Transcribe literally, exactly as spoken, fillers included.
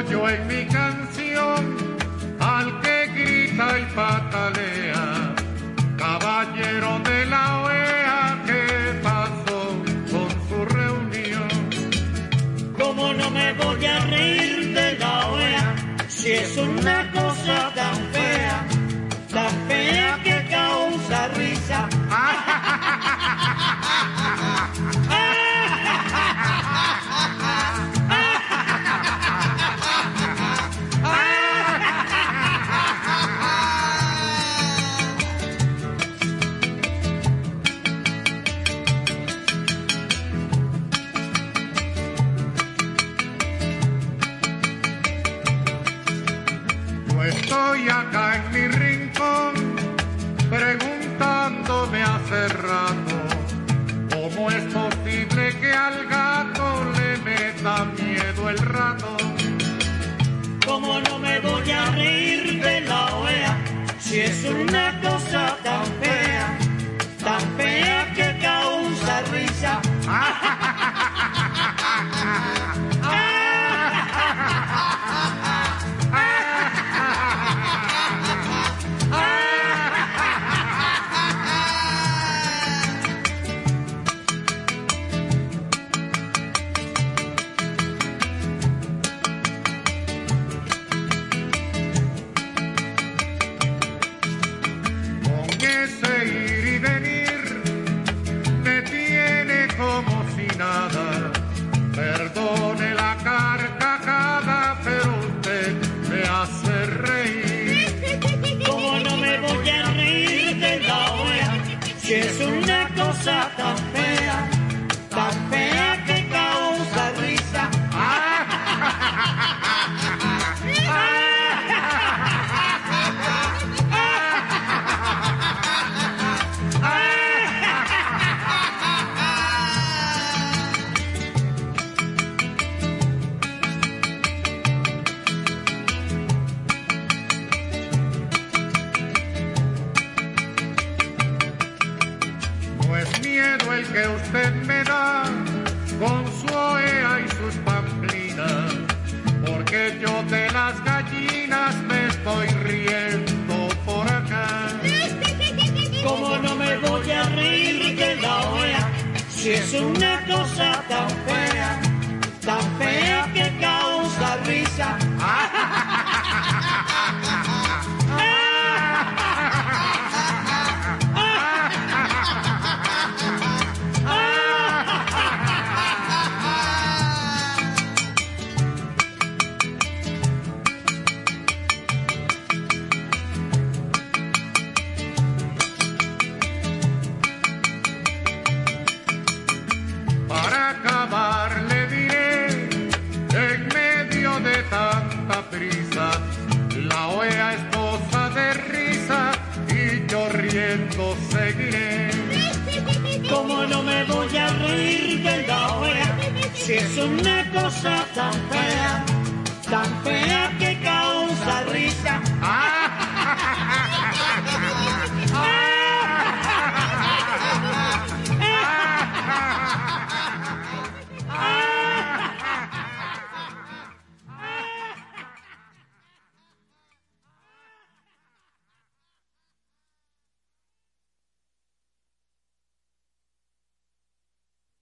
yo en mi canción al que grita y patalea, caballero de la O E A, ¿qué pasó con su reunión? ¿Cómo no me voy a reír de la O E A si es una cosa tan fea, tan fea que causa risa? Estoy acá en mi rincón preguntándome hace rato cómo es posible que al gato le meta miedo el rato. ¿Cómo no me voy a reír de la O E A si es una cosa tan fea, tan fea que causa risa? Ese ir y venir me tiene como si nada. Perdone la carcajada, pero usted me hace reír. ¿Cómo no me voy a reír de la O E A si es una cosa tan fea, tan fea que causa risa? No es miedo el que usted me da con su O E A y sus pamplinas, porque yo de las gallinas me estoy riendo por acá. ¿Cómo no me voy a reír de la O E A si es una cosa tan fea, tan fea que causa risa? Para acabar le diré, en medio de tanta prisa, la O E A es cosa de risa y yo riendo seguiré. ¿Cómo no me voy a reír de la O E A si es una cosa tan fea, tan fea